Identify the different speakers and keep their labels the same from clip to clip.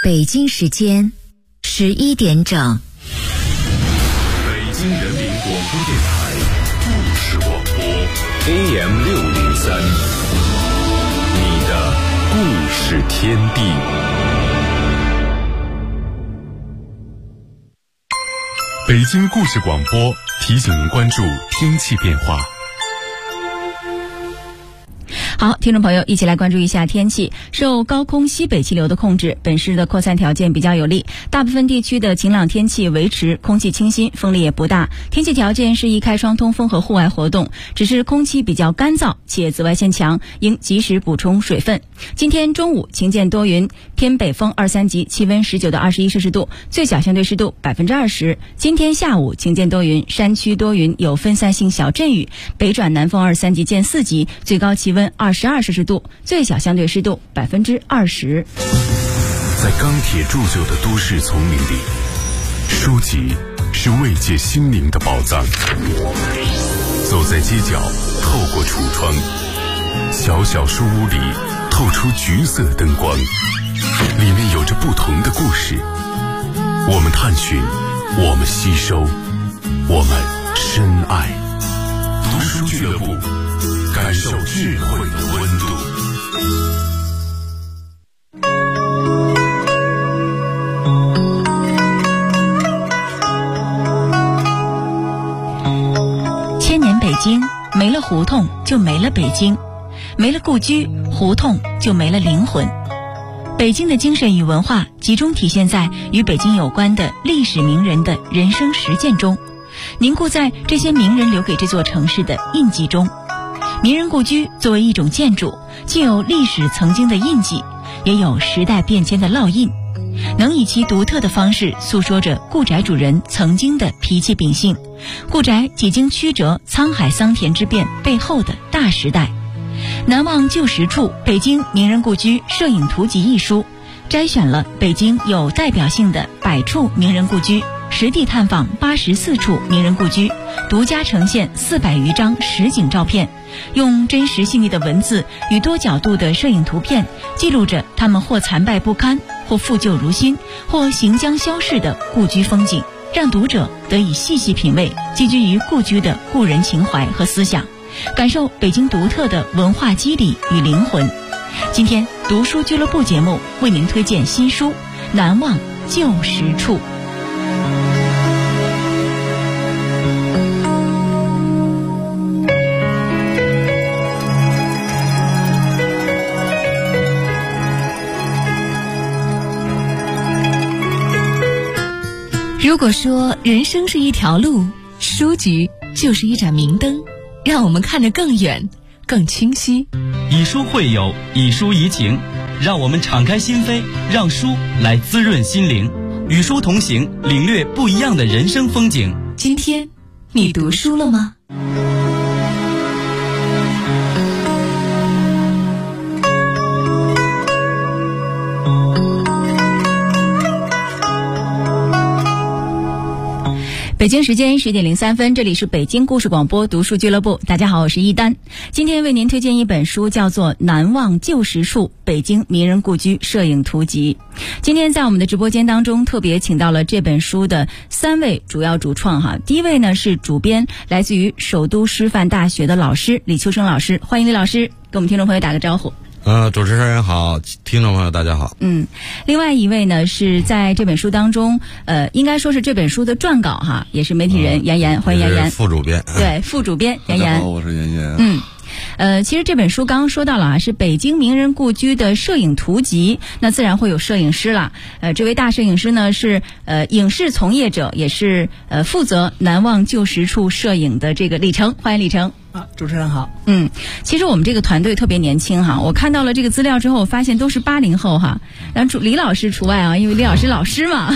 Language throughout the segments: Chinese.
Speaker 1: 北京时间11点整。
Speaker 2: 北京人民广播电台故事广播 AM603，你的故事天地。北京故事广播提醒您关注天气变化。
Speaker 3: 好，听众朋友，一起来关注一下天气。受高空西北气流的控制，本市的扩散条件比较有利，大部分地区的晴朗天气维持，空气清新，风力也不大，天气条件适宜开窗通风和户外活动，只是空气比较干燥且紫外线强，应及时补充水分。今天中午晴间多云，偏北风2、3级，气温19到21摄氏度，最小相对湿度20%。今天下午晴间多云，山区多云，有分散性小阵雨，北转南风2、3级见4级，最高气温22摄氏度，最小相对湿度20%。
Speaker 2: 在钢铁铸就的都市丛林里，书籍是慰藉心灵的宝藏。走在街角，透过橱窗，小小书屋里透出橘色灯光，里面有着不同的故事。我们探寻，我们吸收，我们深爱。读书俱乐部，感受智慧的温度。
Speaker 3: 千年北京，没了胡同就没了北京，没了故居，胡同就没了灵魂。北京的精神与文化集中体现在与北京有关的历史名人的人生实践中，凝固在这些名人留给这座城市的印记中。名人故居作为一种建筑，既有历史曾经的印记，也有时代变迁的烙印，能以其独特的方式诉说着故宅主人曾经的脾气秉性，故宅几经曲折沧海桑田之变背后的大时代。难忘旧实处，北京名人故居摄影图集一书摘选了北京有代表性的100处名人故居，实地探访84处名人故居，独家呈现400余张实景照片，用真实细腻的文字与多角度的摄影图片，记录着他们或残败不堪，或复旧如新，或行将消逝的故居风景，让读者得以细细品味寄居于故居的故人情怀和思想，感受北京独特的文化肌理与灵魂。今天读书俱乐部节目为您推荐新书《难忘旧实处》。
Speaker 1: 如果说人生是一条路，书局就是一盏明灯，让我们看得更远更清晰。
Speaker 4: 以书会友，以书怡情，让我们敞开心扉，让书来滋润心灵，与书同行，领略不一样的人生风景。
Speaker 1: 今天你读书了吗？
Speaker 3: 北京时间10点03分，这里是北京故事广播读书俱乐部。大家好，我是一丹。今天为您推荐一本书，叫做《难忘旧实处：北京名人故居摄影图集》。今天在我们的直播间当中，特别请到了这本书的3位主要主创哈。第一位呢是主编，来自于首都师范大学的老师李秋生老师，欢迎李老师，跟我们听众朋友打个招呼。
Speaker 5: 主持人好，听众朋友大家好。
Speaker 3: 另外一位呢是在这本书当中，应该说是这本书的撰稿哈，也是媒体人妍妍，欢迎妍妍。
Speaker 5: 副主编。
Speaker 3: 对，副主编妍妍。
Speaker 6: 大家好，我是妍妍。
Speaker 3: 其实这本书刚刚说到了啊，是北京名人故居的摄影图集，那自然会有摄影师了。这位大摄影师呢是影视从业者，也是负责难忘旧实处摄影的这个李成，欢迎李成。
Speaker 7: 主持人好。
Speaker 3: 其实我们这个团队特别年轻哈，我看到了这个资料之后，发现都是80后哈，然后李老师除外啊，因为李老师老师嘛。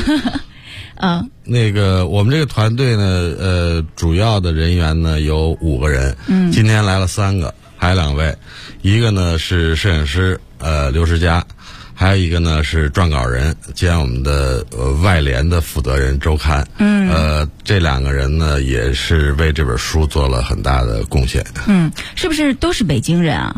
Speaker 5: 我们这个团队呢，主要的人员呢有5个人，今天来了3个，还有2位，一个呢是摄影师刘世佳，还有一个呢是撰稿人兼我们的外联的负责人周刊。这2个人呢也是为这本书做了很大的贡献。
Speaker 3: 是不是都是北京人啊？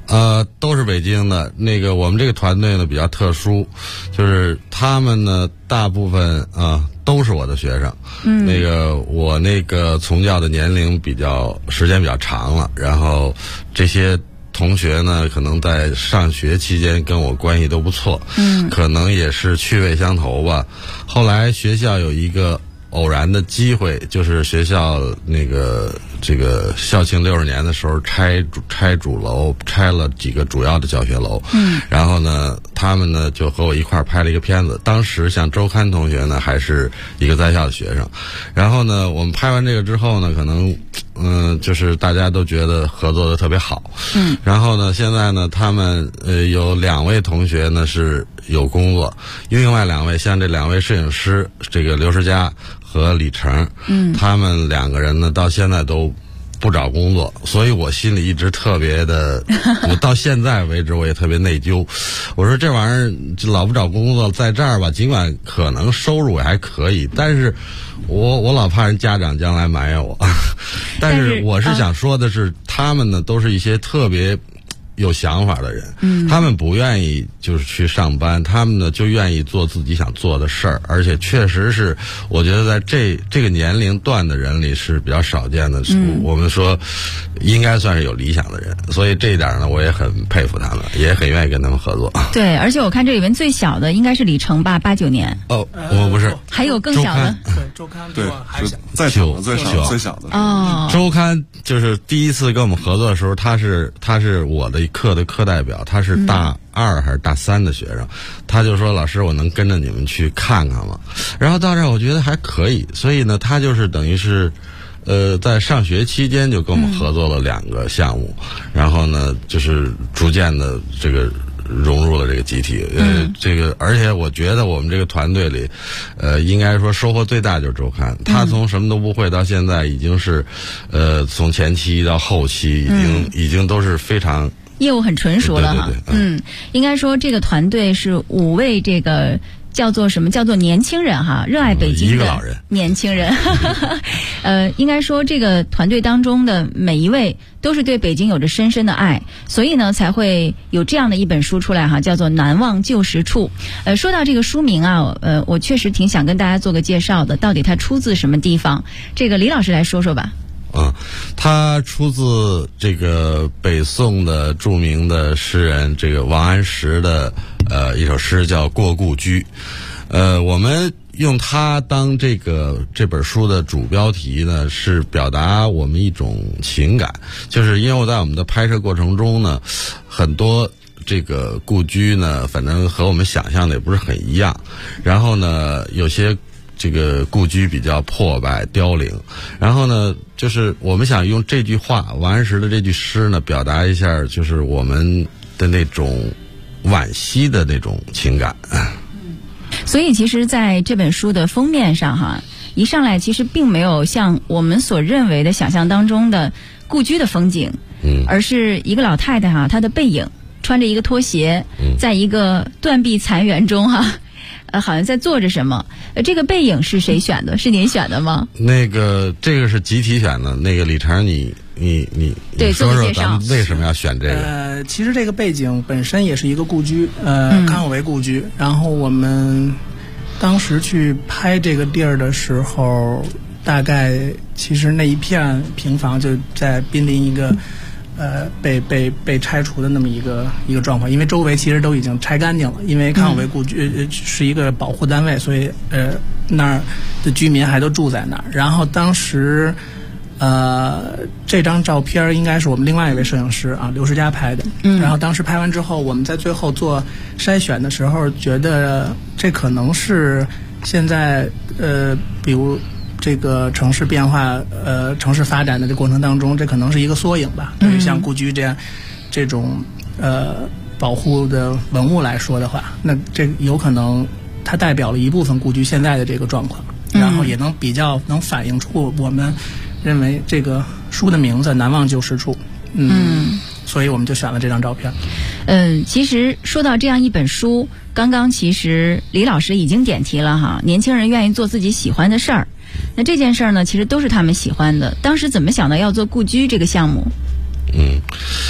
Speaker 5: 都是北京的。那个我们这个团队呢比较特殊，就是他们呢大部分都是我的学生。那个我那个从教的年龄时间比较长了，然后这些同学呢可能在上学期间跟我关系都不错，可能也是趣味相投吧。后来学校有一个偶然的机会，就是学校这个校庆60年的时候拆主楼，拆了几个主要的教学楼。然后呢，他们呢就和我一块儿拍了一个片子。当时像周刊同学呢还是一个在校的学生。然后呢，我们拍完这个之后呢，可能就是大家都觉得合作的特别好。然后呢，现在呢，他们有2位同学呢是有工作，另外2位像这2位摄影师，这个刘世佳和李成，他们2个人呢到现在都不找工作，所以我心里一直特别的，我到现在为止我也特别内疚。我说这玩意儿老不找工作，在这儿吧，尽管可能收入还可以，但是我老怕人家长将来埋怨我。但是我是想说的是，他们呢都是一些特别有想法的人，他们不愿意就是去上班，他们呢就愿意做自己想做的事儿，而且确实是我觉得在这个年龄段的人里是比较少见的。我们说应该算是有理想的人，所以这一点呢我也很佩服他们，也很愿意跟他们合作。
Speaker 3: 对，而且我看这里面最小的应该是李成吧，89年。
Speaker 5: 我不是，
Speaker 3: 还有更小的。
Speaker 6: 对，周刊
Speaker 7: 对，再小的最小的。
Speaker 5: 周刊就是第一次跟我们合作的时候，他是我的课的课代表，他是大2还是大3的学生，他就说老师我能跟着你们去看看吗？然后到这儿我觉得还可以，所以呢他就是等于是在上学期间就跟我们合作了2个项目，然后呢就是逐渐的这个融入了这个集体。而且我觉得我们这个团队里应该说收获最大就是周刊，他从什么都不会到现在已经是从前期到后期已经都是非常
Speaker 3: 业务很纯熟了哈。
Speaker 5: 对，
Speaker 3: 应该说这个团队是5位这个叫做年轻人哈，热爱北京的年轻人。应该说这个团队当中的每一位都是对北京有着深深的爱，所以呢才会有这样的一本书出来哈，叫做《难忘旧时处》。说到这个书名啊，我确实挺想跟大家做个介绍的，到底它出自什么地方？这个李老师来说说吧。
Speaker 5: 它出自这个北宋的著名的诗人这个王安石的一首诗叫《过故居》。我们用它当这本书的主标题呢，是表达我们一种情感，就是因为我在我们的拍摄过程中呢，很多这个故居呢，反正和我们想象的也不是很一样，然后呢有些这个故居比较破败凋零，然后呢就是我们想用这句话，王安石的这句诗呢，表达一下就是我们的那种惋惜的那种情感。
Speaker 3: 所以其实在这本书的封面上哈，一上来其实并没有像我们所认为的想象当中的故居的风景，而是一个老太太哈，她的背影穿着一个拖鞋，在一个断壁残垣中哈，好像在做着什么。这个背影是谁选的？是您选的吗？
Speaker 5: 这个是集体选的。那个李成，你说说咱们为什么要选这个？
Speaker 6: 其实这个背景本身也是一个故居，康有为故居。然后我们当时去拍这个地儿的时候，大概其实那一片平房就在濒临一个被拆除的那么一个状况，因为周围其实都已经拆干净了，因为康有为故居是一个保护单位，所以那儿的居民还都住在那儿。然后当时这张照片应该是我们另外一位摄影师啊刘世佳拍的。然后当时拍完之后，我们在最后做筛选的时候，觉得这可能是现在比如这个城市变化城市发展的这过程当中，这可能是一个缩影吧。对于像故居这种保护的文物来说的话，那这有可能它代表了一部分故居现在的这个状况，然后也能比较能反映出我们认为这个书的名字《难忘旧时处》。所以我们就选了这张照片。
Speaker 3: 其实说到这样一本书，刚刚其实李老师已经点题了哈，年轻人愿意做自己喜欢的事儿。那这件事儿呢，其实都是他们喜欢的。当时怎么想到要做故居这个项目？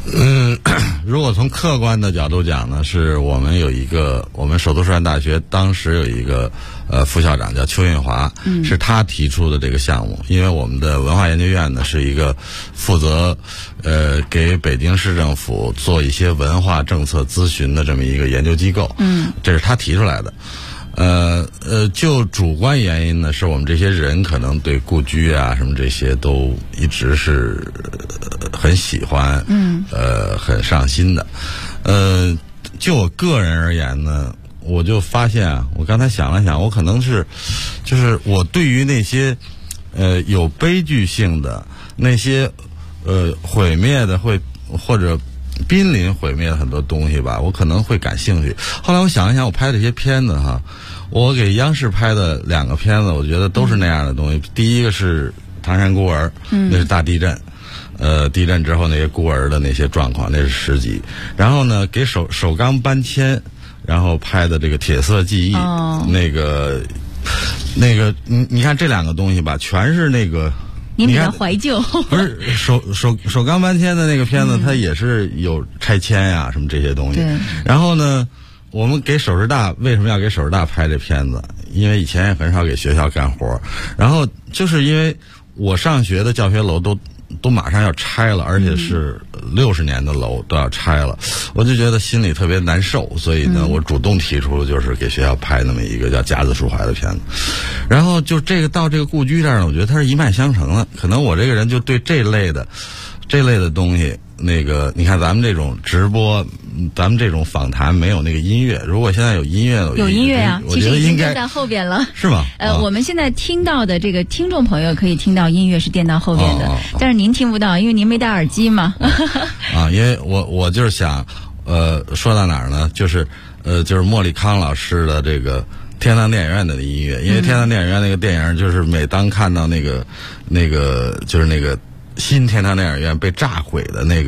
Speaker 5: 如果从客观的角度讲呢，是我们首都师范大学当时有一个副校长叫邱运华，是他提出的这个项目。因为我们的文化研究院呢是一个负责给北京市政府做一些文化政策咨询的这么一个研究机构，这是他提出来的。就主观原因呢，是我们这些人可能对故居啊什么这些都一直是很喜欢，很上心的。就我个人而言呢，我就发现啊，我刚才想了想，我可能就是我对于那些有悲剧性的那些毁灭的或者濒临毁灭的很多东西吧，我可能会感兴趣。后来我想一想，我拍这些片子哈，我给央视拍的2个片子，我觉得都是那样的东西。第一个是唐山孤儿，那是大地震，地震之后那些孤儿的那些状况，那是10集。然后呢，给首钢搬迁，然后拍的这个铁色记忆，那个，你看这2个东西吧，全是那个。
Speaker 3: 你比较怀旧，
Speaker 5: 不是首钢搬迁的那个片子，它也是有拆迁呀什么这些东西。然后呢，我们给首师大为什么要给首师大拍这片子？因为以前也很少给学校干活，然后就是因为我上学的教学楼都马上要拆了，而且是60年的楼都要拆了，我就觉得心里特别难受，所以呢，我主动提出就是给学校拍那么一个叫《甲子抒怀》的片子。然后就到这个故居这儿呢，我觉得它是一脉相承的。可能我这个人就对这类的东西，你看咱们这种直播，咱们这种访谈没有那个音乐。如果现在有音乐，
Speaker 3: 有音乐啊，
Speaker 5: 我觉得应该
Speaker 3: 在后边了，
Speaker 5: 是吗？
Speaker 3: 我们现在听到的这个听众朋友可以听到音乐是垫到后边的，但是您听不到，因为您没戴耳机嘛。
Speaker 5: 因为我就是想，说到哪儿呢？就是莫里康老师的这个天堂电影院的音乐，因为天堂电影院那个电影，就是每当看到那个就是那个新天堂电影院被炸毁的那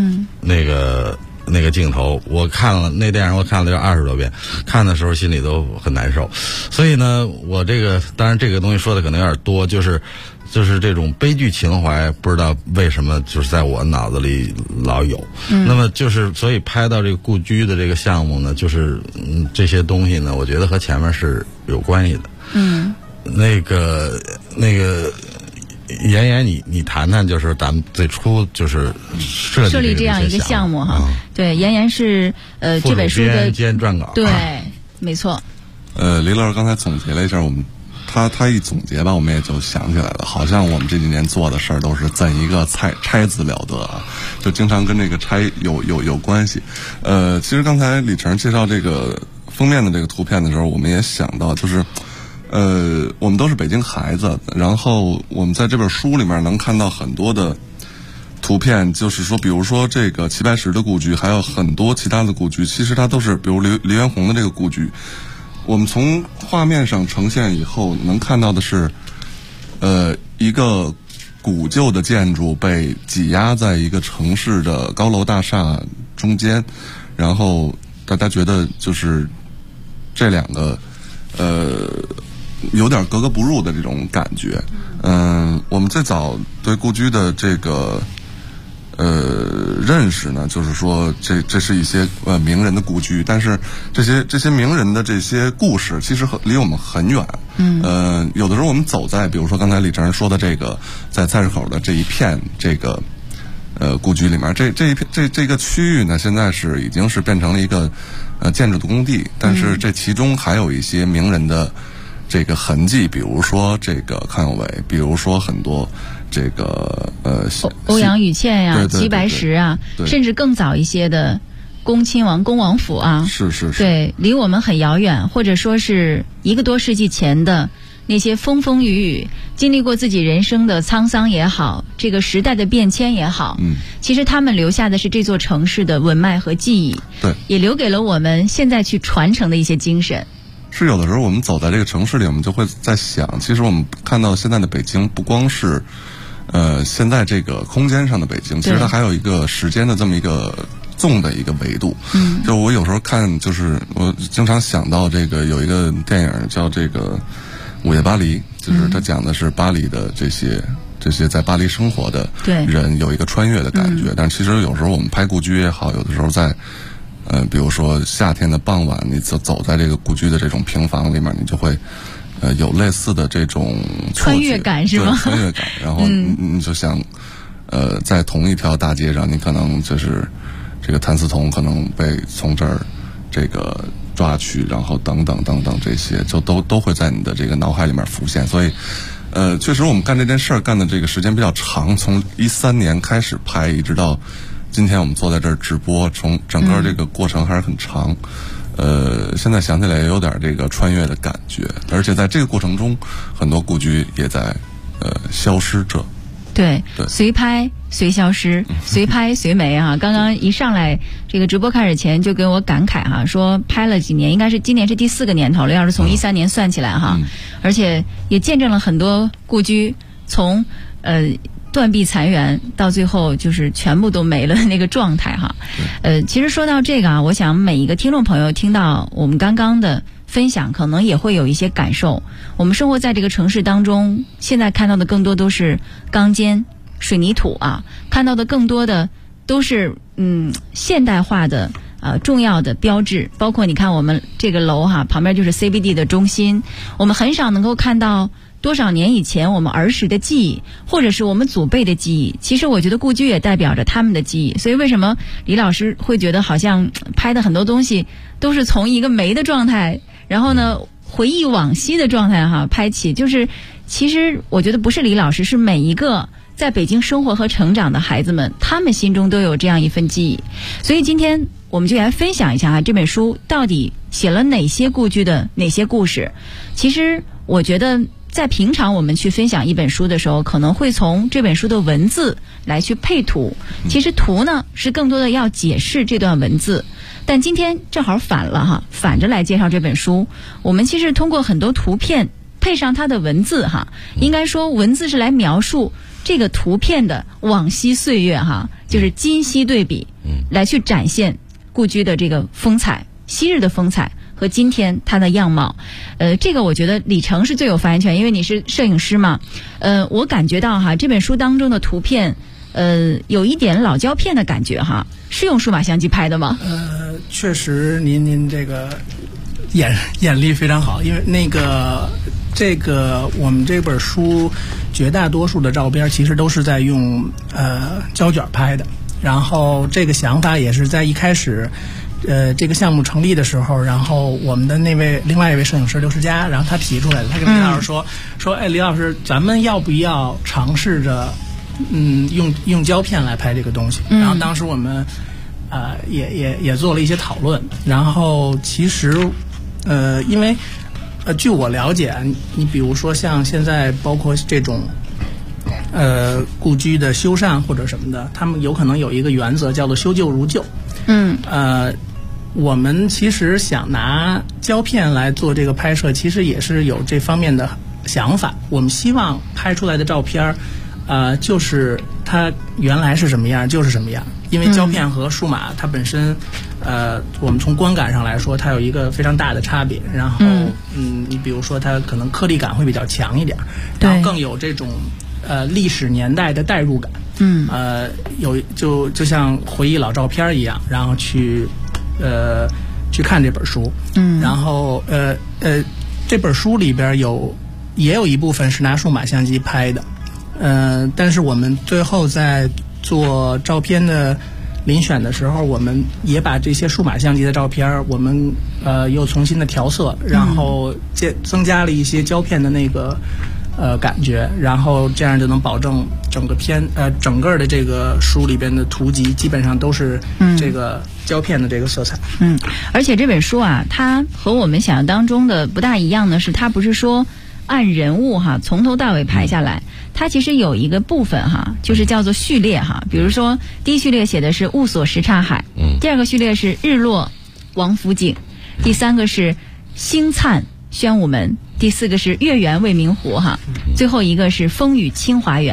Speaker 5: 个镜头，我看了那电影，我看了有20多遍，看的时候心里都很难受。所以呢，我当然这个东西说的可能有点多，就是这种悲剧情怀，不知道为什么就是在我脑子里老有。那么所以拍到这个故居的这个项目呢，这些东西呢，我觉得和前面是有关系的。那个妍妍，你谈谈，就是咱们最初就是设立
Speaker 3: 这样一个项目哈。对，妍妍是这本书的
Speaker 5: 兼撰稿。
Speaker 3: 对，没错。
Speaker 7: 李老师刚才总结了一下，他一总结吧，我们也就想起来了，好像我们这几年做的事儿都是怎一个拆字了得啊，就经常跟这个拆有关系。其实刚才李成介绍这个封面的这个图片的时候，我们也想到，就是我们都是北京孩子，然后我们在这本书里面能看到很多的图片，就是说，比如说这个齐白石的故居，还有很多其他的故居，其实它都是，比如黎元洪的这个故居，我们从画面上呈现以后，能看到的是，一个古旧的建筑被挤压在一个城市的高楼大厦中间，然后大家觉得就是这2个，有点格格不入的这种感觉。我们最早对故居的这个认识呢，就是说这是一些名人的故居，但是这些名人的这些故事其实离我们很远。有的时候我们走在，比如说刚才李成说的这个在菜市口的这一片这个故居里面，这个区域呢，现在已经是变成了一个建筑的工地，但是这其中还有一些名人的这个痕迹，比如说这个康有为，比如说很多这个
Speaker 3: 欧阳予倩呀，
Speaker 7: 对
Speaker 3: 齐白石啊，甚至更早一些的恭亲王、恭王府啊，
Speaker 7: 是，
Speaker 3: 对，离我们很遥远，或者说是1个多世纪前的那些风风雨雨，经历过自己人生的沧桑也好，这个时代的变迁也好，其实他们留下的是这座城市的文脉和记忆，
Speaker 7: 对，
Speaker 3: 也留给了我们现在去传承的一些精神。
Speaker 7: 是有的时候我们走在这个城市里，我们就会在想，其实我们看到现在的北京，不光是现在这个空间上的北京，其实它还有一个时间的这么一个纵的一个维度。就我有时候看，就是我经常想到这个有一个电影叫这个《午夜巴黎》，就是它讲的是巴黎的这些这些在巴黎生活的人有一个穿越的感觉。但其实有时候我们拍故居也好，有的时候在比如说夏天的傍晚，你走在这个故居的这种平房里面，你就会有类似的这种
Speaker 3: 穿越感，是吗？
Speaker 7: 穿越感，然后你就想在同一条大街上，你可能就是这个谭嗣同可能被从这儿这个抓去，然后等等等等，这些就都会在你的这个脑海里面浮现。所以确实我们干这件事儿干的这个时间比较长，从13年开始拍，一直到今天我们坐在这儿直播，从整个这个过程还是很长。现在想起来也有点这个穿越的感觉，而且在这个过程中，很多故居也在消失着。
Speaker 3: 对，随拍随消失，随拍随没啊！刚刚一上来，这个直播开始前就跟我感慨哈，说拍了几年，应该是今年是第4个年头了。要是从13年算起来哈，而且也见证了很多故居从断壁残垣到最后就是全部都没了那个状态哈。其实说到这个啊，我想每一个听众朋友听到我们刚刚的分享，可能也会有一些感受。我们生活在这个城市当中，现在看到的更多都是钢筋水泥土啊，看到的更多的都是现代化的重要的标志。包括你看我们这个楼哈，旁边就是 CBD 的中心，我们很少能够看到多少年以前我们儿时的记忆，或者是我们祖辈的记忆。其实我觉得故居也代表着他们的记忆。所以为什么李老师会觉得好像拍的很多东西都是从一个没的状态，然后呢回忆往昔的状态哈拍起，就是其实我觉得不是李老师，是每一个在北京生活和成长的孩子们，他们心中都有这样一份记忆。所以今天我们就来分享一下这本书到底写了哪些故居的哪些故事。其实我觉得在平常我们去分享一本书的时候，可能会从这本书的文字来去配图，其实图呢是更多的要解释这段文字。但今天正好反了哈，反着来介绍这本书。我们其实通过很多图片配上它的文字哈，应该说文字是来描述这个图片的往昔岁月哈，就是今昔对比，来去展现故居的这个风采，昔日的风采和今天它的样貌。这个我觉得李成是最有发言权，因为你是摄影师嘛。我感觉到哈，这本书当中的图片有一点老胶片的感觉哈，是用数码相机拍的吗？
Speaker 6: 确实您这个眼力非常好，因为这个我们这本书绝大多数的照片其实都是在用胶卷拍的。然后这个想法也是在一开始这个项目成立的时候，然后我们的另外一位摄影师刘世佳，然后他提出来的，他跟李老师说哎，李老师，咱们要不要尝试着用胶片来拍这个东西？然后当时我们也做了一些讨论。然后其实因为据我了解，你比如说像现在包括这种故居的修缮或者什么的，他们有可能有一个原则叫做修旧如旧。我们其实想拿胶片来做这个拍摄，其实也是有这方面的想法。我们希望拍出来的照片就是它原来是什么样就是什么样。因为胶片和数码它本身我们从观感上来说它有一个非常大的差别。然后你比如说它可能颗粒感会比较强一点，然后更有这种历史年代的代入感。就像回忆老照片一样，然后去看这本书。然后这本书里边也有一部分是拿数码相机拍的。但是我们最后在做照片的遴选的时候，我们也把这些数码相机的照片我们又重新的调色，然后增加了一些胶片的那个感觉，然后这样就能保证整个的这个书里边的图集基本上都是这个胶片的这个色彩。
Speaker 3: 而且这本书啊，它和我们想象当中的不大一样的是，它不是说按人物哈从头到尾排下来，它其实有一个部分哈，就是叫做序列哈。比如说第一序列写的是雾锁什刹海，第二个序列是日落王府井，第三个是星灿宣武门，第四个是月圆未名湖哈，最后一个是风雨清华园，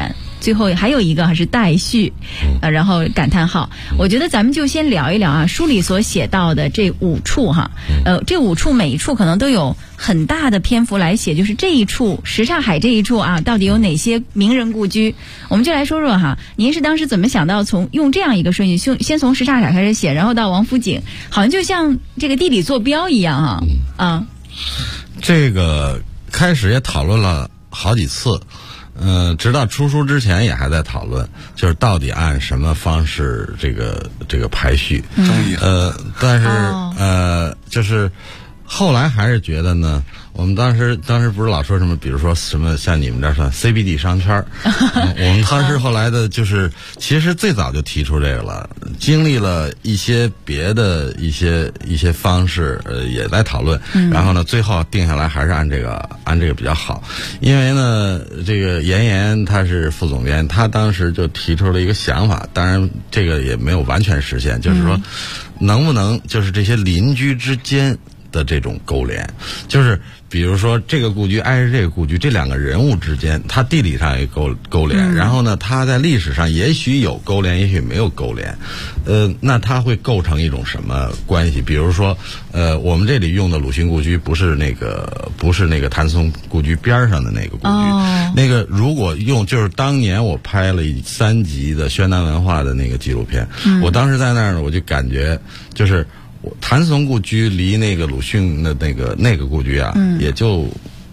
Speaker 3: 最后还有一个还是待续，然后感叹号。我觉得咱们就先聊一聊啊，书里所写到的这5处哈，这5处每一处可能都有很大的篇幅来写，就是这一处什刹海这一处啊，到底有哪些名人故居？我们就来说说哈，您是当时怎么想到用这样一个顺序，先从什刹海开始写，然后到王府井，好像就像这个地理坐标一样啊。
Speaker 5: 这个开始也讨论了好几次。直到出书之前也还在讨论，就是到底按什么方式这个排序。但是就是后来还是觉得呢，我们当时不是老说什么，比如说什么像你们这儿算 CBD 商圈我们当时后来的就是其实最早就提出这个了，经历了一些别的一些方式也在讨论，然后呢最后定下来还是按这个比较好。因为呢这个严他是副总编，他当时就提出了一个想法，当然这个也没有完全实现，就是说能不能就是这些邻居之间的这种勾连，就是比如说这个故居挨着这个故居，这2个人物之间它地理上有勾连，然后呢它在历史上也许有勾连也许没有勾连，那它会构成一种什么关系？比如说我们这里用的鲁迅故居不是那个谭嗣同故居边上的那个故居，那个如果用就是当年我拍了3集的宣南文化的那个纪录片，我当时在那儿我就感觉就是谭嗣同故居离那个鲁迅的那个故居啊，也就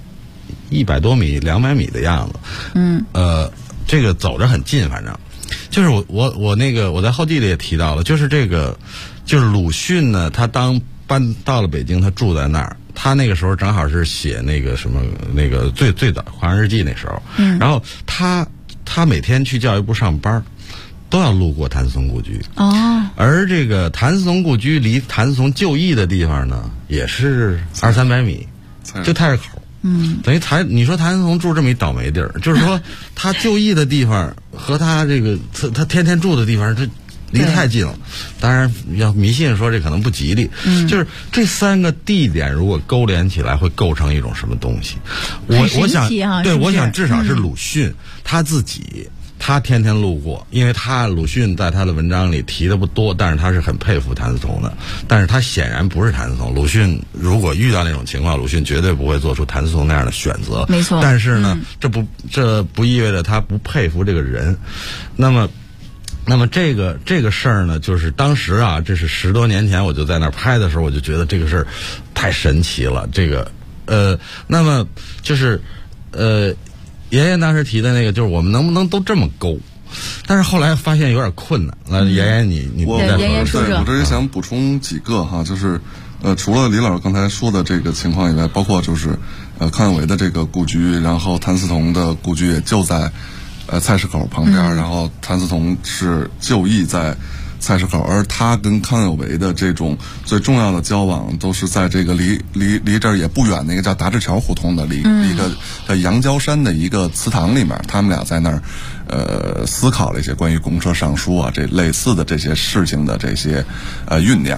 Speaker 5: 100多米、200米的样子。这个走着很近，反正就是我在后记里也提到了，就是就是鲁迅呢，他当搬到了北京，他住在那儿，他那个时候正好是写那个什么那个最早《华人日记》那时候，然后他每天去教育部上班，都要路过谭嗣同故居。而这个谭嗣同故居离谭嗣同就义的地方呢，也是200-300米，就菜市口。等于你说谭嗣同住这么一倒霉地儿，就是说他就义的地方和他这个他天天住的地方，这离得太近了。当然要迷信说这可能不吉利，就是这3个地点如果勾连起来会构成一种什么东西？我想对，我想至少是鲁迅他自己。他天天路过，因为鲁迅在他的文章里提的不多，但是他是很佩服谭嗣同的，但是他显然不是谭嗣同。鲁迅如果遇到那种情况，鲁迅绝对不会做出谭嗣同那样的选择。
Speaker 3: 没错。
Speaker 5: 但是呢，这不意味着他不佩服这个人。那么这个事儿呢，就是当时啊，这是10多年前我就在那儿拍的时候，我就觉得这个事儿太神奇了。那么就是爷爷当时提的那个，就是我们能不能都这么勾？但是后来发现有点困难。那爷爷你
Speaker 3: 再说说。
Speaker 7: 我这也想补充几个哈，就是除了李老师刚才说的这个情况以外，包括就是康有为的这个故居，然后谭嗣同的故居也就在菜市口旁边，然后谭嗣同是就义在菜市口，而他跟康有为的这种最重要的交往都是在这个离这儿也不远的一个叫达志桥胡同的一个叫杨郊山的一个祠堂里面，他们俩在那儿思考了一些关于公社上书啊这类似的这些事情的这些酝酿。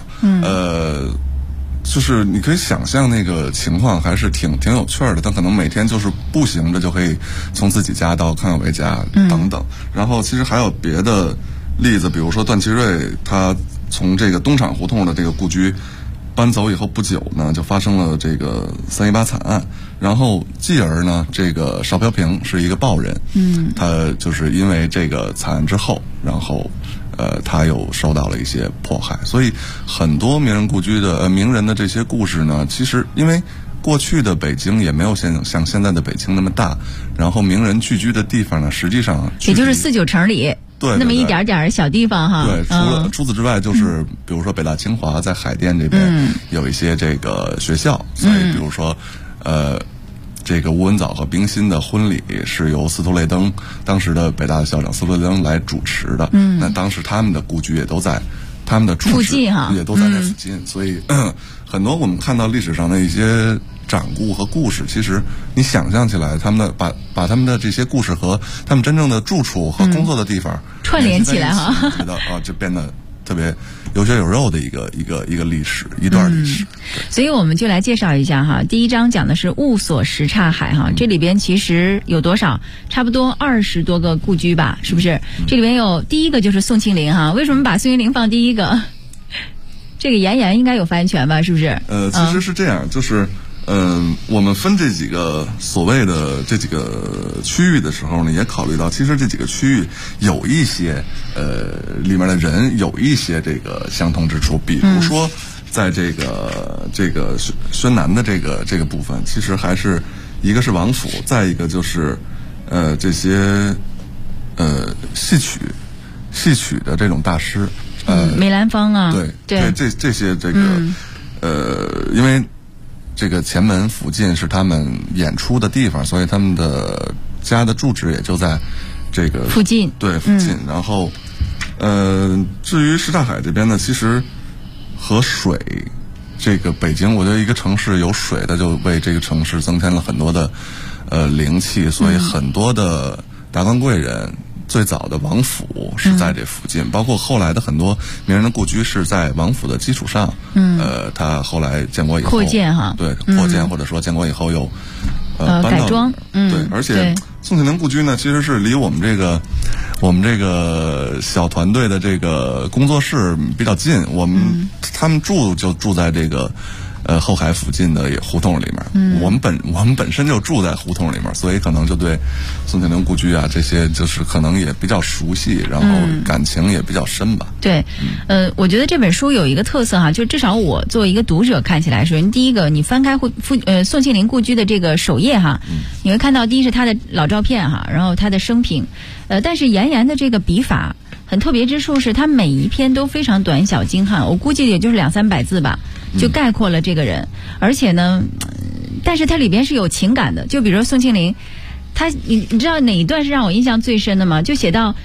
Speaker 7: 就是你可以想象那个情况还是挺有趣的，他可能每天就是步行着就可以从自己家到康有为家等等。然后其实还有别的例子，比如说段祺瑞他从这个东厂胡同的这个故居搬走以后不久呢，就发生了这个318惨案，然后继而呢，这个邵飘萍是一个报人，他就是因为这个惨案之后，然后他又受到了一些迫害，所以很多名人故居的名人的这些故事呢，其实因为过去的北京也没有像现在的北京那么大，然后名人聚居的地方呢，实际上
Speaker 3: 也就是4、9城里。对，那么一点点小地方哈。
Speaker 7: 对，除此之外，就是比如说北大清华在海淀这边有一些这个学校，所以比如说这个吴文藻和冰心的婚礼是由斯图雷登当时的北大的校长斯图雷登来主持的。那当时他们的故居也都在他们的住址也都在那附近，所以很多我们看到历史上的一些掌故和故事，其实你想象起来，他们的把他们的这些故事和他们真正的住处和工作的地方
Speaker 3: 串联起来哈，
Speaker 7: 觉得就变得特特别有血有肉的一个历史，一段历史。
Speaker 3: 所以我们就来介绍一下哈，第一章讲的是雾锁什刹海哈，这里边其实有多少？差不多20多个故居吧，是不是？这里边有第一个就是宋庆龄哈，为什么把宋庆龄放第一个？这个妍妍应该有发言权吧，是不是？
Speaker 7: 其实是这样，就是我们分这几个所谓的这几个区域的时候呢，也考虑到，其实这几个区域有一些里面的人有一些这个相同之处，比如说在这个宣南的这个部分，其实还是一个是王府，再一个就是这些戏曲的这种大师，
Speaker 3: 梅兰芳啊，
Speaker 7: 对这些这个因为这个前门附近是他们演出的地方，所以他们的家的住址也就在这个
Speaker 3: 附近。
Speaker 7: 对，附近。然后，至于什刹海这边呢，其实和水，这个北京，我觉得一个城市有水的，就为这个城市增添了很多的灵气，所以很多的达官贵人。最早的王府是在这附近，包括后来的很多名人的故居是在王府的基础上，他后来建国以后
Speaker 3: 扩建哈，
Speaker 7: 对，扩建或者说建国以后又
Speaker 3: 改装，
Speaker 7: 对，而且宋庆龄故居呢，其实是离我们这个小团队的这个工作室比较近，他们就住在这个后海附近的胡同里面，我们本身就住在胡同里面，所以可能就对宋庆龄故居啊这些就是可能也比较熟悉，然后感情也比较深吧。
Speaker 3: 对，我觉得这本书有一个特色哈，就至少我作为一个读者看起来，首先第一个，你翻开宋庆龄故居的这个首页哈，你会看到第一是他的老照片哈，然后他的生平，但是妍妍的这个笔法很特别之处是，他每一篇都非常短小精悍，我估计也就是200-300字吧。就概括了这个人，而且呢，但是它里边是有情感的。就比如说宋庆龄，你知道哪一段是让我印象最深的吗？就写到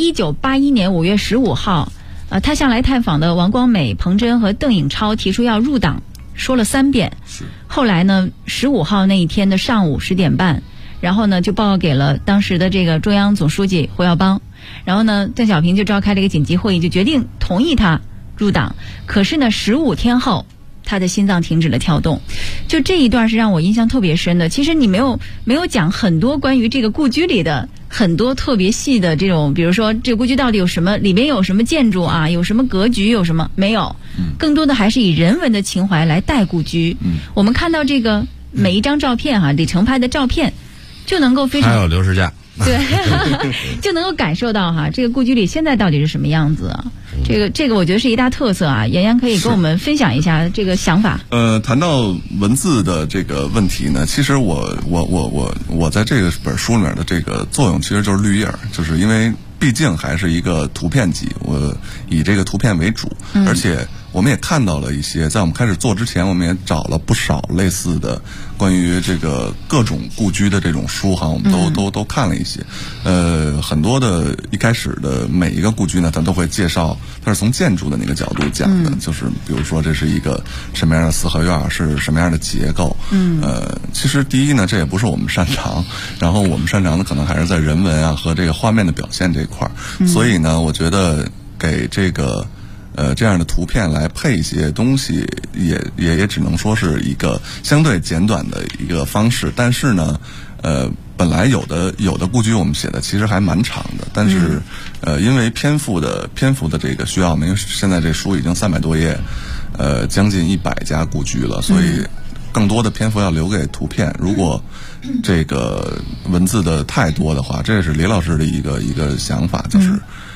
Speaker 3: 1981年5月15号，他向来探访的王光美、彭真和邓颖超提出要入党，说了3遍。后来呢，15号那一天的上午10点半，然后呢就报告给了当时的这个中央总书记胡耀邦，然后呢邓小平就召开了一个紧急会议，就决定同意他入党。可是呢15天后，他的心脏停止了跳动，就这一段是让我印象特别深的。其实你没有讲很多关于这个故居里的很多特别细的这种，比如说这个故居到底有什么，里边有什么建筑啊，有什么格局，有什么没有，更多的还是以人文的情怀来带故居。我们看到这个每一张照片哈，李成拍的照片，就能够非常
Speaker 5: 还有刘世佳。
Speaker 3: 对，就能够感受到哈，这个故居里现在到底是什么样子啊？这个我觉得是一大特色啊。妍妍可以跟我们分享一下这个想法。
Speaker 7: 谈到文字的这个问题呢，其实我在这个本书里面的这个作用其实就是绿叶，就是因为毕竟还是一个图片集，我以这个图片为主，而且我们也看到了一些，在我们开始做之前，我们也找了不少类似的关于这个各种故居的这种书哈，我们都看了一些。很多的一开始的每一个故居呢，它都会介绍，它是从建筑的那个角度讲的，就是比如说这是一个什么样的四合院，是什么样的结构。其实第一呢，这也不是我们擅长，然后我们擅长的可能还是在人文啊和这个画面的表现这一块儿。所以呢，我觉得给这个这样的图片来配一些东西，也只能说是一个相对简短的一个方式。但是呢，本来有的故居我们写的其实还蛮长的，但是因为篇幅的这个需要，因为现在这书已经300多页，将近100家故居了，所以更多的篇幅要留给图片。如果这个文字的太多的话，这也是李老师的一个想法，就是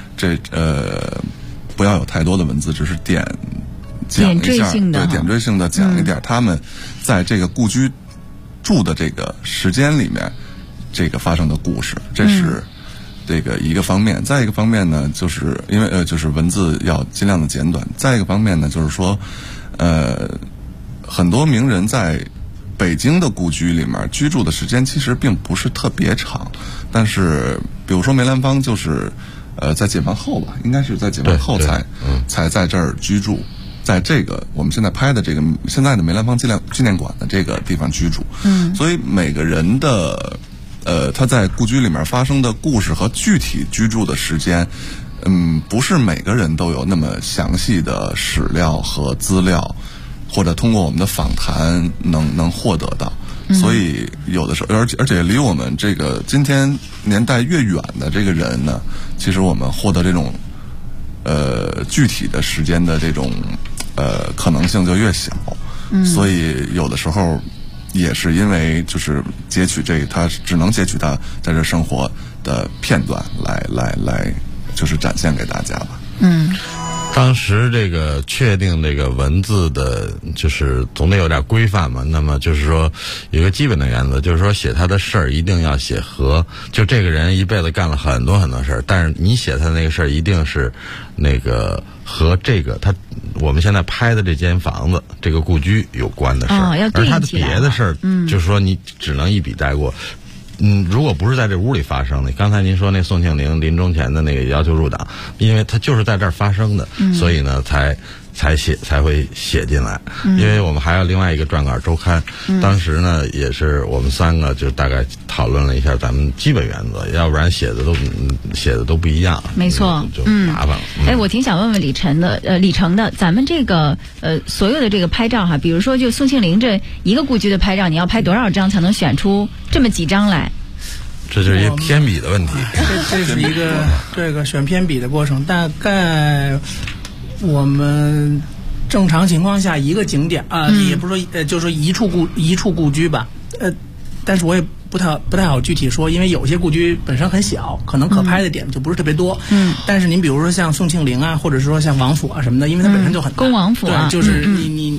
Speaker 7: 不要有太多的文字，只是讲一下，对，点缀性的讲一点他们在这个故居住的这个时间里面这个发生的故事，这是这个一个方面。再一个方面呢，就是因为就是文字要尽量的简短。再一个方面呢，就是说很多名人在北京的故居里面居住的时间其实并不是特别长，但是比如说梅兰芳就是在解放后吧，应该是在解放后才在这儿居住，在这个我们现在拍的这个现在的梅兰芳纪念馆的这个地方居住。所以每个人的他在故居里面发生的故事和具体居住的时间， 不是每个人都有那么详细的史料和资料，或者通过我们的访谈能获得到。所以有的时候，而且离我们这个今天年代越远的这个人呢，其实我们获得这种具体的时间的这种可能性就越小。所以有的时候也是因为就是他只能截取他在这生活的片段来就是展现给大家吧。
Speaker 5: 当时这个确定这个文字的，就是总得有点规范嘛。那么就是说，有一个基本的原则，就是说写他的事儿一定要写和，就这个人一辈子干了很多很多事儿，但是你写他那个事儿一定是那个和这个我们现在拍的这间房子这个故居有关的事儿，
Speaker 3: 要对应起来。
Speaker 5: 而他的别的事儿，就是说你只能一笔带过。如果不是在这屋里发生的，刚才您说那宋庆龄临终前的那个要求入党，因为他就是在这儿发生的，所以呢才会写进来。因为我们还有另外一个撰稿周刊，当时呢也是我们3个就大概讨论了一下咱们基本原则，要不然写的都不一样。
Speaker 3: 没错，
Speaker 5: 就麻烦了。
Speaker 3: 我挺想问问李成的，咱们这个所有的这个拍照哈，比如说就宋庆龄这一个故居的拍照，你要拍多少张才能选出这么几张来？
Speaker 5: 这就是一个偏比的问题。
Speaker 6: 这是一个这个选偏比的过程。大概我们正常情况下一个景点也不是说就是说一处故居吧，但是我也不太好具体说，因为有些故居本身很小，可能可拍的点就不是特别多。但是您比如说像宋庆龄啊，或者是说像王府啊什么的，因为它本身就很大，
Speaker 3: 恭王府啊，
Speaker 6: 对，就是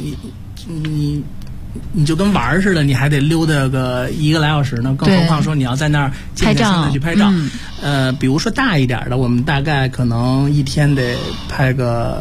Speaker 6: 你就跟玩似的，你还得溜达个1个来小时呢，更何况说你要在那儿静下心来去拍照。比如说大一点的，我们大概可能一天得拍个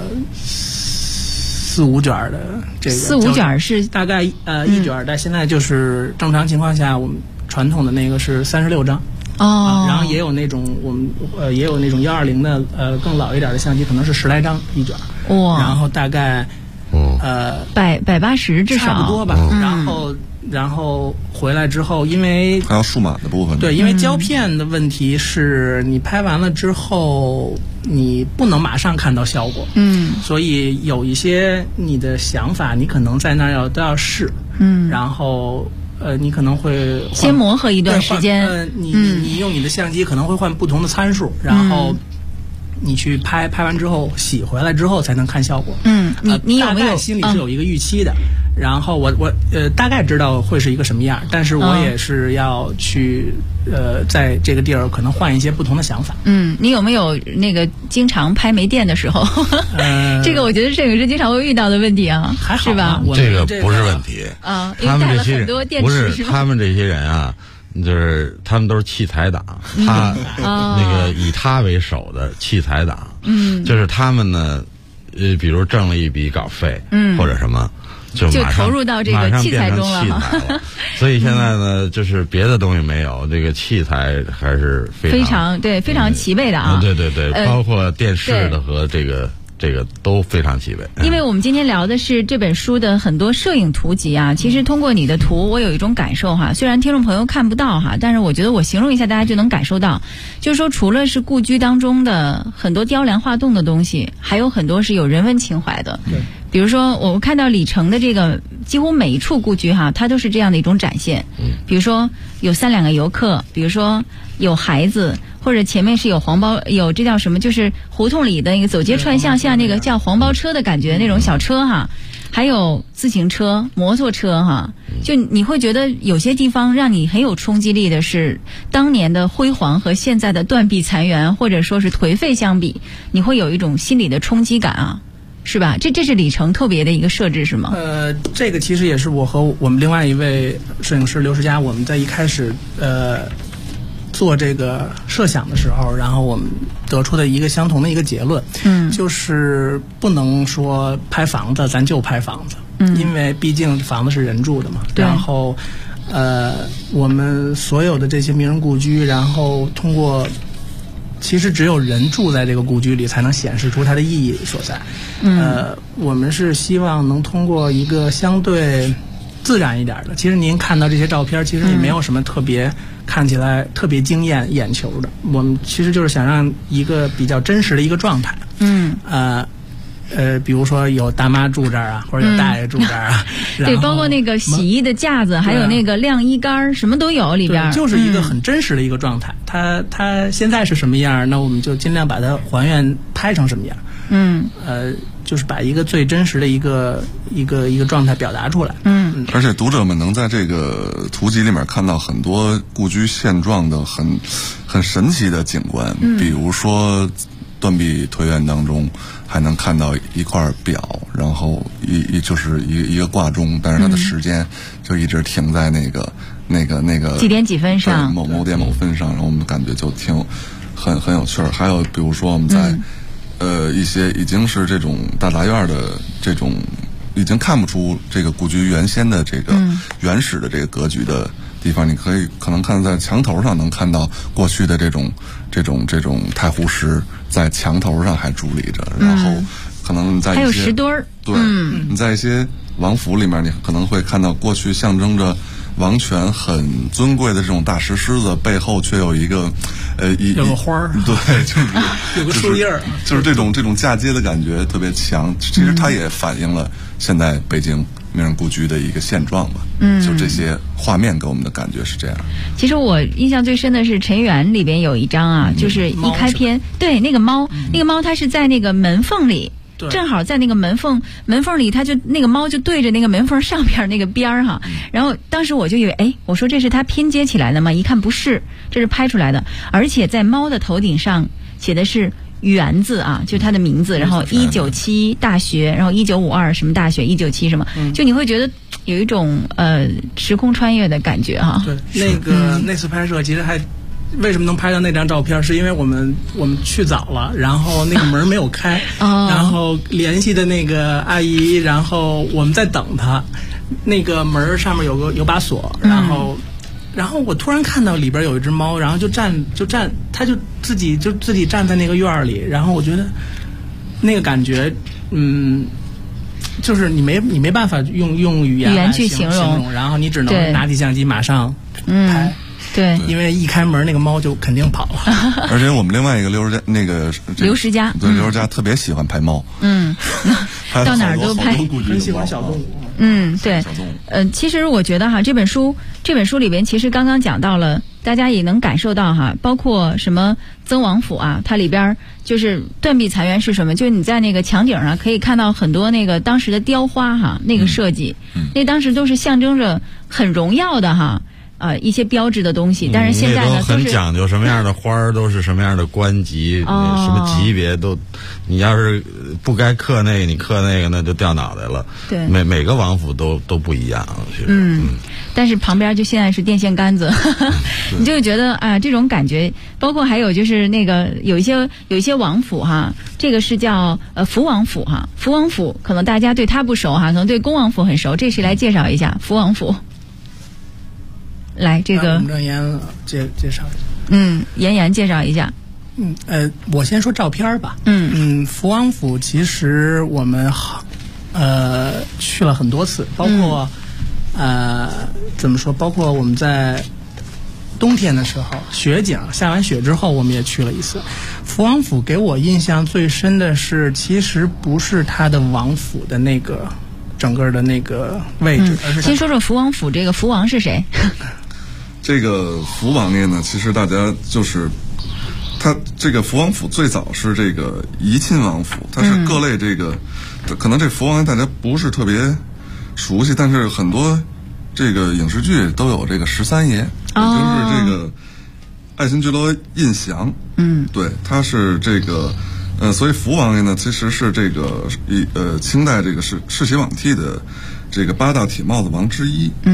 Speaker 6: 4、5卷的这个。4、5卷是大概1卷，但现在就是正常情况下，我们传统的那个是36张。然后也有那种我们也有那种120的更老一点的相机，可能是10来张1卷。然后大概。180至少差不多吧。然后回来之后，因为
Speaker 7: 还有数码的部分。
Speaker 6: 对，因为胶片的问题是你拍完了之后，你不能马上看到效果。所以有一些你的想法，你可能在那儿都要试。然后你可能会
Speaker 3: 先磨合一段时间。
Speaker 6: 你用你的相机可能会换不同的参数，然后。你去拍完之后洗回来之后才能看效果。你有没有心里是有一个预期的？然后我大概知道会是一个什么样，但是我也是要去在这个地儿可能换一些不同的想法。
Speaker 3: 你有没有那个经常拍没电的时候？这个我觉得摄影师经常会遇到的问题啊，
Speaker 6: 还好
Speaker 3: 是吧？
Speaker 5: 这个不是问题他们这些人不是他们这些人啊。就是他们都是器材党，他那个以他为首的器材党，就是他们呢，比如挣了一笔稿费，或者什么，就
Speaker 3: 投入到这个器材中了。
Speaker 5: 所以现在呢，就是别的东西没有，这个器材还是非常
Speaker 3: 齐备的啊。
Speaker 5: 对，包括电视的和这个都非常齐备。
Speaker 3: 因为我们今天聊的是这本书的很多摄影图集啊，其实通过你的图我有一种感受哈，虽然听众朋友看不到哈，但是我觉得我形容一下大家就能感受到，就是说除了是故居当中的很多雕梁画栋的东西，还有很多是有人文情怀的。
Speaker 6: 对，
Speaker 3: 比如说我看到李成的这个几乎每一处故居哈，它都是这样的一种展现。比如说有3、2个游客，比如说有孩子，或者前面是有黄包，有这叫什么，就是胡同里的那个走街串巷，像那个叫黄包车的感觉那种小车哈，还有自行车、摩托车哈，就你会觉得有些地方让你很有冲击力的是当年的辉煌和现在的断壁残垣或者说是颓废相比，你会有一种心理的冲击感啊。是吧？这是李成特别的一个设置是吗？
Speaker 6: 这个其实也是我和我们另外一位摄影师刘世佳，我们在一开始做这个设想的时候，然后我们得出的一个相同的一个结论，就是不能说拍房子咱就拍房子，因为毕竟房子是人住的嘛。然后我们所有的这些名人故居，然后通过。其实只有人住在这个故居里，才能显示出它的意义所在。我们是希望能通过一个相对自然一点的。其实您看到这些照片，其实也没有什么特别看起来特别惊艳眼球的。我们其实就是想让一个比较真实的一个状态。比如说有大妈住这儿啊，或者有大爷住这儿啊，
Speaker 3: 对，包括那个洗衣的架子，还有那个晾衣杆，什么都有里边。
Speaker 6: 就是一个很真实的一个状态。它现在是什么样，那我们就尽量把它还原拍成什么样。就是把一个最真实的一个状态表达出来。
Speaker 7: 而且读者们能在这个图集里面看到很多故居现状的很神奇的景观，比如说断壁颓垣当中还能看到一块表，然后就是一个挂钟，但是它的时间就一直停在那个
Speaker 3: 几点几分上，
Speaker 7: 某点某分上，然后我们感觉就很有趣儿。还有比如说我们在一些已经是这种大杂院的这种，已经看不出这个故居原先的这个原始的这个格局的地方，你可能看在墙头上能看到过去的这种太湖石在墙头上还伫立着，然后可能在一些
Speaker 3: 还有石墩儿，
Speaker 7: 对，你在一些王府里面，你可能会看到过去象征着王权很尊贵的这种大石狮子背后却有一个
Speaker 6: 有个花儿，
Speaker 7: 对，就是
Speaker 6: 有个树叶儿，
Speaker 7: 就是这种嫁接的感觉特别强。其实它也反映了现在北京名人故居的一个现状吧。就这些画面给我们的感觉是这样。
Speaker 3: 其实我印象最深的是陈园里边有一张啊，就是一开篇，对，那个猫它是在那个门缝里。正好在那个门缝里，它就那个猫就对着那个门缝上边那个边儿哈，然后当时我就以为，我说这是它拼接起来的吗？一看不是，这是拍出来的，而且在猫的头顶上写的是园字啊，就它的名字，然后197大学，然后1952什么大学，197什么，就你会觉得有一种时空穿越的感觉哈。
Speaker 6: 对，那次拍摄其实还。为什么能拍到那张照片？是因为我们去早了，然后那个门没有开，然后联系的那个阿姨，然后我们在等她，那个门上面有把锁，然后我突然看到里边有一只猫，然后就站，它就自己站在那个院里，然后我觉得那个感觉，就是你没办法用语言
Speaker 3: 去形容，
Speaker 6: 然后你只能拿起相机马上拍。
Speaker 3: 对，
Speaker 6: 因为一开门那个猫就肯定跑了。
Speaker 7: 而且我们另外一个刘石家，对，刘石家特别喜欢拍猫。
Speaker 3: 到哪儿都拍，
Speaker 6: 很喜欢小动物。
Speaker 3: 对。其实我觉得哈，这本书里边其实刚刚讲到了，大家也能感受到哈，包括什么曾王府啊，它里边就是断壁残垣是什么？就是你在那个墙顶上可以看到很多那个当时的雕花哈，那个设计，那当时都是象征着很荣耀的哈。一些标志的东西，但是现在呢，
Speaker 5: 都很讲究，什么样的花儿都是什么样的官级，什么级别都，你要是不该刻那个，你刻那个，那就掉脑袋了。
Speaker 3: 对，
Speaker 5: 每个王府都不一样，其实。
Speaker 3: 但是旁边就现在是电线杆子，你就觉得这种感觉，包括还有就是那个有一些王府哈，这个是叫福王府哈，福王府可能大家对它不熟哈，可能对恭王府很熟，这谁来介绍一下福王府？来，这个
Speaker 6: 郑岩介绍一下。
Speaker 3: 妍介绍一下。
Speaker 6: 我先说照片吧。福王府其实我们去了很多次，包括怎么说？包括我们在冬天的时候，雪景下完雪之后，我们也去了一次。福王府给我印象最深的是，其实不是它的王府的那个整个的那个位置，而是
Speaker 3: 先说说福王府，这个福王是谁？
Speaker 7: 这个福王爷呢，其实大家就是他这个福王府最早是这个怡亲王府，它是各类这个，可能这福王爷大家不是特别熟悉，但是很多这个影视剧都有这个13爷，也就是这个爱新觉罗胤祥。对，他是这个所以福王爷呢，其实是这个清代这个世袭罔替的这个8大铁帽子王之一。